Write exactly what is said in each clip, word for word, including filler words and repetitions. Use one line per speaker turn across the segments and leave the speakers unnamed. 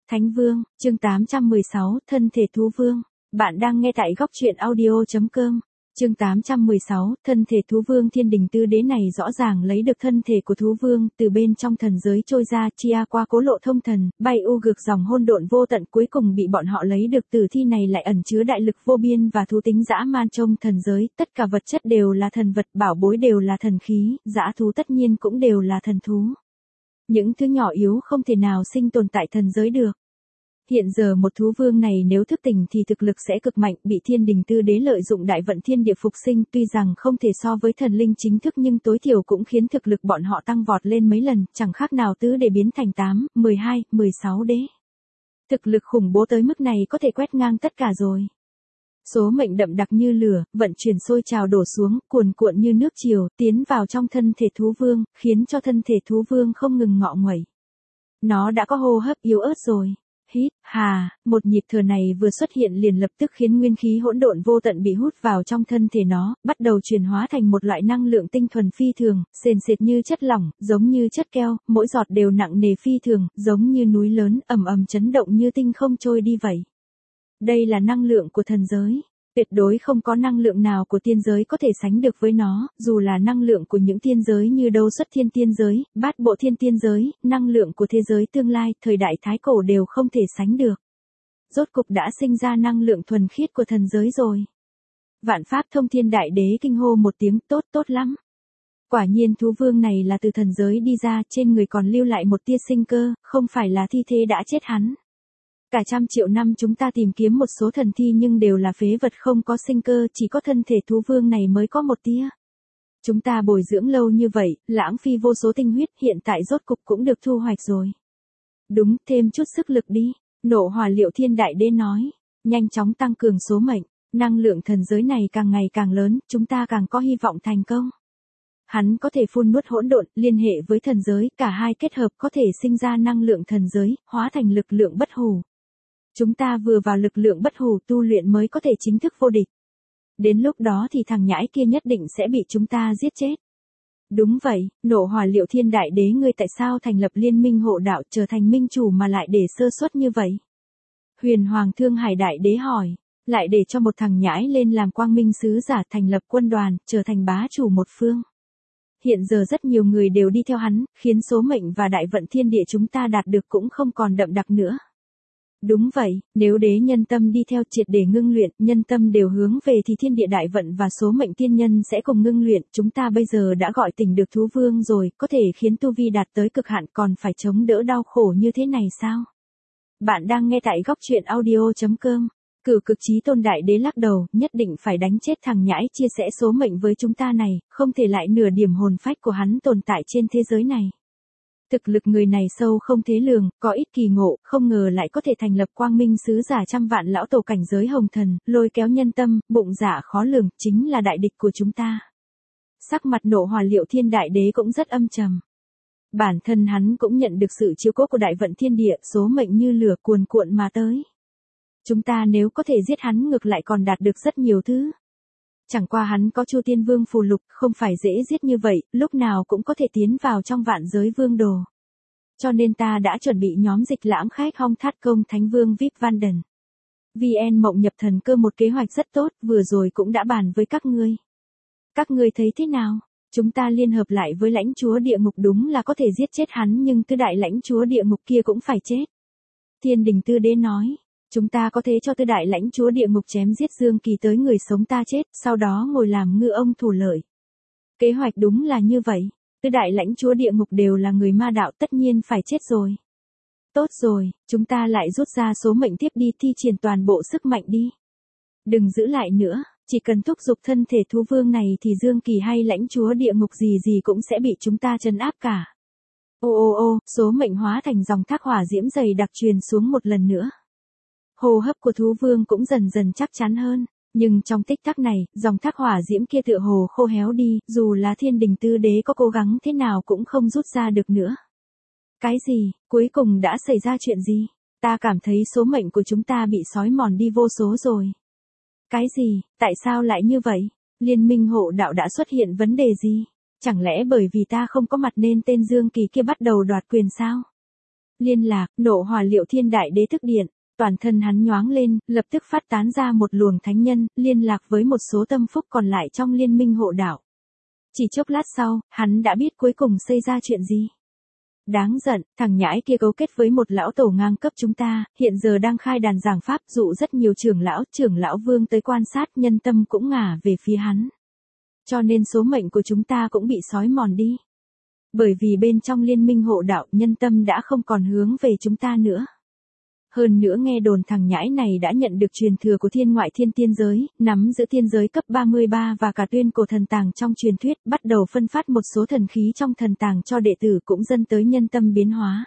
Thánh Vương, chương tám trăm mười sáu, Thân thể thú vương. Bạn đang nghe tại góc truyện audio.com. Chương tám trăm mười sáu, Thân thể thú vương. Thiên đình tư đế này rõ ràng lấy được thân thể của thú vương, từ bên trong thần giới trôi ra, chia qua cố lộ thông thần, bay u gược dòng hôn độn vô tận, cuối cùng bị bọn họ lấy được. Tử thi này lại ẩn chứa đại lực vô biên và thú tính dã man. Trong thần giới, tất cả vật chất đều là thần vật, bảo bối đều là thần khí, dã thú tất nhiên cũng đều là thần thú. Những thứ nhỏ yếu không thể nào sinh tồn tại thần giới được. Hiện giờ một thú vương này nếu thức tỉnh thì thực lực sẽ cực mạnh, bị thiên đình tư đế lợi dụng đại vận thiên địa phục sinh, tuy rằng không thể so với thần linh chính thức nhưng tối thiểu cũng khiến thực lực bọn họ tăng vọt lên mấy lần, chẳng khác nào tứ đế biến thành tám, mười hai, mười sáu đế. Thực lực khủng bố tới mức này có thể quét ngang tất cả rồi. Số mệnh đậm đặc như lửa, vận chuyển sôi trào đổ xuống, cuồn cuộn như nước triều, tiến vào trong thân thể thú vương, khiến cho thân thể thú vương không ngừng ngọ nguậy. Nó đã có hô hấp yếu ớt rồi. Hít, hà, một nhịp thở này vừa xuất hiện liền lập tức khiến nguyên khí hỗn độn vô tận bị hút vào trong thân thể nó, bắt đầu chuyển hóa thành một loại năng lượng tinh thuần phi thường, sền sệt như chất lỏng, giống như chất keo, mỗi giọt đều nặng nề phi thường, giống như núi lớn, ầm ầm chấn động như tinh không trôi đi vậy. Đây là năng lượng của thần giới. Tuyệt đối không có năng lượng nào của tiên giới có thể sánh được với nó, dù là năng lượng của những tiên giới như Đâu Xuất Thiên tiên giới, Bát Bộ Thiên tiên giới, năng lượng của thế giới tương lai, thời đại thái cổ đều không thể sánh được. Rốt cục đã sinh ra năng lượng thuần khiết của thần giới rồi. Vạn Pháp Thông Thiên Đại Đế kinh hô một tiếng, tốt tốt lắm. Quả nhiên thú vương này là từ thần giới đi ra, trên người còn lưu lại một tia sinh cơ, không phải là thi thế đã chết hắn. Cả trăm triệu năm chúng ta tìm kiếm một số thần thi nhưng đều là phế vật không có sinh cơ, chỉ có thân thể thú vương này mới có một tia. Chúng ta bồi dưỡng lâu như vậy, lãng phí vô số tinh huyết, hiện tại rốt cục cũng được thu hoạch rồi. Đúng, thêm chút sức lực đi, Nộ Hỏa Liệu Thiên Đại Đế nói, nhanh chóng tăng cường số mệnh, năng lượng thần giới này càng ngày càng lớn, chúng ta càng có hy vọng thành công. Hắn có thể phun nuốt hỗn độn, liên hệ với thần giới, cả hai kết hợp có thể sinh ra năng lượng thần giới, hóa thành lực lượng bất hủ. Chúng ta vừa vào lực lượng bất hủ tu luyện mới có thể chính thức vô địch. Đến lúc đó thì thằng nhãi kia nhất định sẽ bị chúng ta giết chết. Đúng vậy, Nộ Hỏa Liệu Thiên Đại Đế ngươi tại sao thành lập liên minh hộ đạo trở thành minh chủ mà lại để sơ suất như vậy? Huyền Hoàng Thương Hải Đại Đế hỏi, lại để cho một thằng nhãi lên làm quang minh sứ giả thành lập quân đoàn, trở thành bá chủ một phương. Hiện giờ rất nhiều người đều đi theo hắn, khiến số mệnh và đại vận thiên địa chúng ta đạt được cũng không còn đậm đặc nữa. Đúng vậy, nếu đế nhân tâm đi theo triệt để ngưng luyện, nhân tâm đều hướng về thì thiên địa đại vận và số mệnh tiên nhân sẽ cùng ngưng luyện, chúng ta bây giờ đã gọi tỉnh được thú vương rồi, có thể khiến tu vi đạt tới cực hạn còn phải chống đỡ đau khổ như thế này sao? Bạn đang nghe tại góc truyện audio.com. Cửu Cực Chí Tôn Đại Đế lắc đầu, nhất định phải đánh chết thằng nhãi chia sẻ số mệnh với chúng ta này, không thể lại nửa điểm hồn phách của hắn tồn tại trên thế giới này. Thực lực người này sâu không thế lường, có ít kỳ ngộ, không ngờ lại có thể thành lập quang minh sứ giả trăm vạn lão tổ cảnh giới hồng thần, lôi kéo nhân tâm, bụng dạ khó lường, chính là đại địch của chúng ta. Sắc mặt Nộ Hỏa Liệu Thiên Đại Đế cũng rất âm trầm. Bản thân hắn cũng nhận được sự chiếu cố của đại vận thiên địa, số mệnh như lửa cuồn cuộn mà tới. Chúng ta nếu có thể giết hắn ngược lại còn đạt được rất nhiều thứ. Chẳng qua hắn có Chu Tiên Vương phù lục, không phải dễ giết như vậy, lúc nào cũng có thể tiến vào trong vạn giới vương đồ. Cho nên ta đã chuẩn bị nhóm dịch lãm khách Hong Thát Công Thánh Vương vê i pê Vanden. vê en Mộng Nhập Thần Cơ một kế hoạch rất tốt, vừa rồi cũng đã bàn với các ngươi. Các ngươi thấy thế nào? Chúng ta liên hợp lại với lãnh chúa địa ngục đúng là có thể giết chết hắn nhưng tứ đại lãnh chúa địa ngục kia cũng phải chết. Thiên đình tư đế nói. Chúng ta có thể cho tư đại lãnh chúa địa ngục chém giết Dương Kỳ tới người sống ta chết, sau đó ngồi làm ngư ông thủ lợi. Kế hoạch đúng là như vậy, tư đại lãnh chúa địa ngục đều là người ma đạo tất nhiên phải chết rồi. Tốt rồi, chúng ta lại rút ra số mệnh tiếp đi thi triển toàn bộ sức mạnh đi. Đừng giữ lại nữa, chỉ cần thúc giục thân thể thú vương này thì Dương Kỳ hay lãnh chúa địa ngục gì gì cũng sẽ bị chúng ta trấn áp cả. Ô ô ô, số mệnh hóa thành dòng thác hỏa diễm dày đặc truyền xuống một lần nữa. Hô hấp của thú vương cũng dần dần chắc chắn hơn, nhưng trong tích tắc này, dòng thác hỏa diễm kia tựa hồ khô héo đi, dù là thiên đình tư đế có cố gắng thế nào cũng không rút ra được nữa. Cái gì, cuối cùng đã xảy ra chuyện gì? Ta cảm thấy số mệnh của chúng ta bị xói mòn đi vô số rồi. Cái gì, tại sao lại như vậy? Liên minh hộ đạo đã xuất hiện vấn đề gì? Chẳng lẽ bởi vì ta không có mặt nên tên Dương Kỳ kia bắt đầu đoạt quyền sao? Liên lạc, nộ hỏa Liệu Thiên Đại Đế tức điện, toàn thân hắn nhoáng lên, lập tức phát tán ra một luồng thánh nhân, liên lạc với một số tâm phúc còn lại trong liên minh hộ đạo. Chỉ chốc lát sau, hắn đã biết cuối cùng xảy ra chuyện gì. Đáng giận, thằng nhãi kia cấu kết với một lão tổ ngang cấp chúng ta, hiện giờ đang khai đàn giảng pháp dụ rất nhiều trưởng lão, trưởng lão vương tới quan sát, nhân tâm cũng ngả về phía hắn. Cho nên số mệnh của chúng ta cũng bị xói mòn đi. Bởi vì bên trong liên minh hộ đạo, nhân tâm đã không còn hướng về chúng ta nữa. Hơn nữa nghe đồn thằng nhãi này đã nhận được truyền thừa của thiên ngoại thiên tiên giới, nắm giữ tiên giới cấp ba mươi ba và cả tuyên cổ thần tàng trong truyền thuyết, bắt đầu phân phát một số thần khí trong thần tàng cho đệ tử, cũng dẫn tới nhân tâm biến hóa.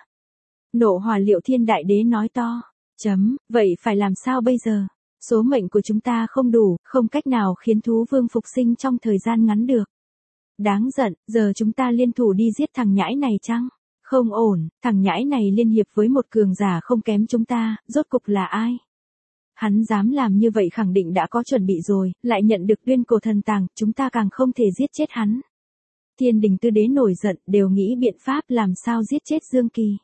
Nộ hỏa Liệu Thiên Đại Đế nói to, chấm, vậy phải làm sao bây giờ? Số mệnh của chúng ta không đủ, không cách nào khiến thú vương phục sinh trong thời gian ngắn được. Đáng giận, giờ chúng ta liên thủ đi giết thằng nhãi này chăng? Không ổn, thằng nhãi này liên hiệp với một cường giả không kém chúng ta, rốt cục là ai? Hắn dám làm như vậy khẳng định đã có chuẩn bị rồi, lại nhận được tuyên cổ thần tàng, chúng ta càng không thể giết chết hắn. Thiên đình tư đế nổi giận, đều nghĩ biện pháp làm sao giết chết Dương Kỳ.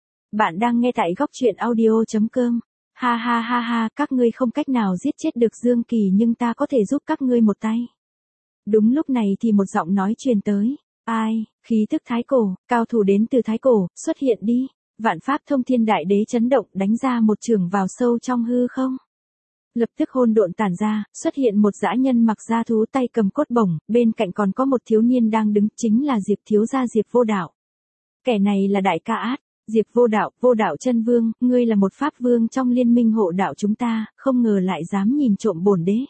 Bạn đang nghe tại góc truyện audio chấm com. Ha ha ha ha, các ngươi không cách nào giết chết được Dương Kỳ nhưng ta có thể giúp các ngươi một tay. Đúng lúc này thì một giọng nói truyền tới. Ai, khí tức thái cổ, cao thủ đến từ thái cổ, xuất hiện đi. Vạn pháp thông thiên đại đế chấn động, đánh ra một chưởng vào sâu trong hư không. Lập tức hôn độn tản ra, xuất hiện một dã nhân mặc da thú, tay cầm cốt bổng, bên cạnh còn có một thiếu niên đang đứng, chính là Diệp thiếu gia Diệp Vô Đạo. Kẻ này là đại ca át. Diệp Vô Đạo, Vô Đạo chân vương, ngươi là một pháp vương trong liên minh hộ đạo chúng ta, không ngờ lại dám nhìn trộm bổn đế.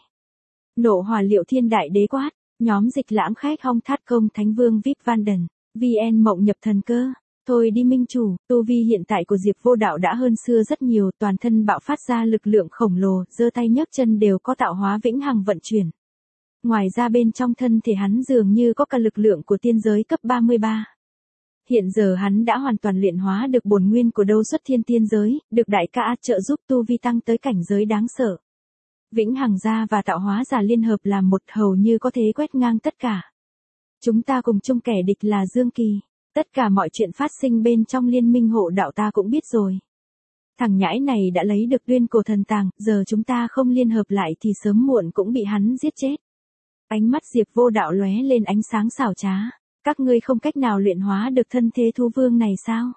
Nộ hỏa Liệu Thiên Đại Đế quát. Nhóm dịch lãm khách Hong Thát Công Thánh Vương vê i pê Vanden, vê en Mộng Nhập Thần Cơ. Thôi đi minh chủ, tu vi hiện tại của Diệp Vô Đạo đã hơn xưa rất nhiều, toàn thân bạo phát ra lực lượng khổng lồ, giơ tay nhấc chân đều có tạo hóa vĩnh hằng vận chuyển. Ngoài ra bên trong thân thể hắn dường như có cả lực lượng của tiên giới cấp ba mươi ba. Hiện giờ hắn đã hoàn toàn luyện hóa được bổn nguyên của Đâu Xuất Thiên tiên giới, được đại ca trợ giúp tu vi tăng tới cảnh giới đáng sợ. Vĩnh hằng gia và tạo hóa giả liên hợp làm một, hầu như có thể quét ngang tất cả. Chúng ta cùng chung kẻ địch là Dương Kỳ. Tất cả mọi chuyện phát sinh bên trong liên minh hộ đạo ta cũng biết rồi. Thằng nhãi này đã lấy được tuyên cổ thần tàng, giờ chúng ta không liên hợp lại thì sớm muộn cũng bị hắn giết chết. Ánh mắt Diệp Vô Đạo lóe lên ánh sáng xảo trá. Các ngươi không cách nào luyện hóa được thân thế thú vương này sao?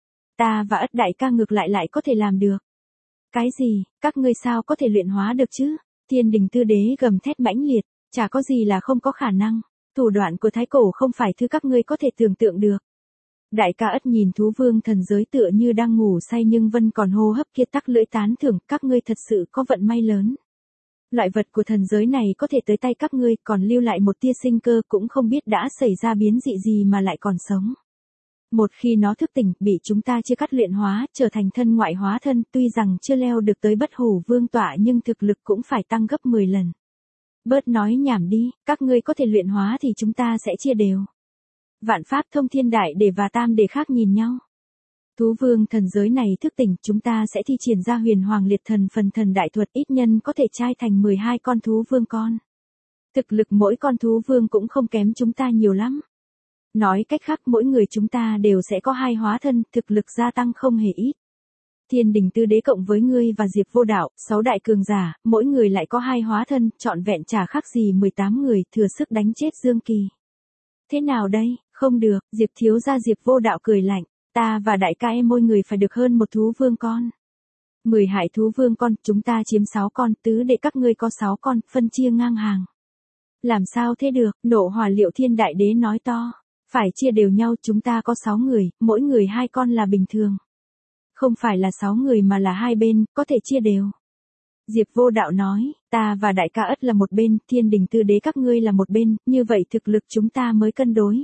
Ta và Ất đại ca ngược lại lại có thể làm được. Cái gì, các ngươi sao có thể luyện hóa được chứ? Thiên đình tư đế gầm thét mãnh liệt, chả có gì là không có khả năng. Thủ đoạn của thái cổ không phải thứ các ngươi có thể tưởng tượng được. Đại ca Ất nhìn thú vương thần giới tựa như đang ngủ say nhưng vẫn còn hô hấp kia, tắc lưỡi tán thưởng, các ngươi thật sự có vận may lớn. Loại vật của thần giới này có thể tới tay các ngươi, còn lưu lại một tia sinh cơ, cũng không biết đã xảy ra biến dị gì mà lại còn sống. Một khi nó thức tỉnh, bị chúng ta chia cắt luyện hóa, trở thành thân ngoại hóa thân, tuy rằng chưa leo được tới bất hủ vương tọa nhưng thực lực cũng phải tăng gấp mười lần. Bớt nói nhảm đi, các ngươi có thể luyện hóa thì chúng ta sẽ chia đều. Vạn pháp thông thiên đại để và tam để khác nhìn nhau. Thú vương thần giới này thức tỉnh, chúng ta sẽ thi triển ra huyền hoàng liệt thần phần thần đại thuật, ít nhân có thể trai thành mười hai con thú vương con. Thực lực mỗi con thú vương cũng không kém chúng ta nhiều lắm. Nói cách khác mỗi người chúng ta đều sẽ có hai hóa thân, thực lực gia tăng không hề ít. Thiên đình tư đế cộng với ngươi và Diệp Vô Đạo, sáu đại cường giả, mỗi người lại có hai hóa thân, trọn vẹn chả khác gì mười tám người, thừa sức đánh chết Dương Kỳ. Thế nào đây, không được, Diệp thiếu gia Diệp Vô Đạo cười lạnh, ta và đại ca em mỗi người phải được hơn một thú vương con. mười hải thú vương con, chúng ta chiếm sáu con, tứ đệ các ngươi có sáu con, phân chia ngang hàng. Làm sao thế được, nộ hỏa Liệu Thiên Đại Đế nói to. Phải chia đều nhau, chúng ta có sáu người, mỗi người hai con là bình thường. Không phải là sáu người mà là hai bên, có thể chia đều. Diệp Vô Đạo nói, ta và đại ca Ất là một bên, thiên đình tư đế các ngươi là một bên, như vậy thực lực chúng ta mới cân đối.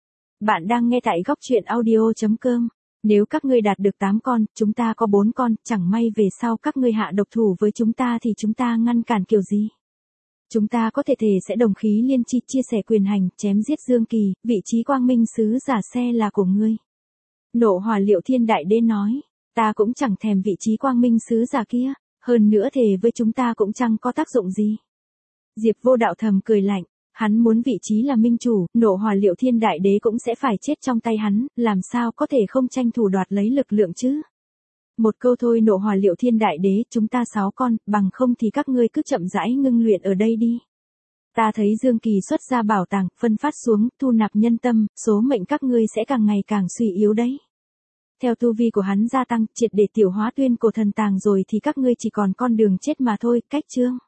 Bạn đang nghe tại góc truyện audio chấm com. Nếu các ngươi đạt được tám con, chúng ta có bốn con, chẳng may về sau các ngươi hạ độc thủ với chúng ta thì chúng ta ngăn cản kiểu gì? Chúng ta có thể thể sẽ đồng khí liên chi, chia sẻ quyền hành, chém giết Dương Kỳ, vị trí quang minh sứ giả xe là của ngươi. Nộ hỏa Liệu Thiên Đại Đế nói, ta cũng chẳng thèm vị trí quang minh sứ giả kia, hơn nữa thề với chúng ta cũng chẳng có tác dụng gì. Diệp Vô Đạo thầm cười lạnh, Hắn muốn vị trí là minh chủ, nộ hỏa liệu thiên đại đế cũng sẽ phải chết trong tay hắn, làm sao có thể không tranh thủ đoạt lấy lực lượng chứ? Một câu thôi nộ hỏa liệu thiên đại đế, chúng ta sáu con, bằng không thì các ngươi cứ chậm rãi ngưng luyện ở đây đi. Ta thấy Dương Kỳ xuất ra bảo tàng, phân phát xuống, thu nạp nhân tâm, số mệnh các ngươi sẽ càng ngày càng suy yếu đấy. Theo tu vi của hắn gia tăng, triệt để tiểu hóa tuyên cổ thần tàng rồi thì các ngươi chỉ còn con đường chết mà thôi, cách chương.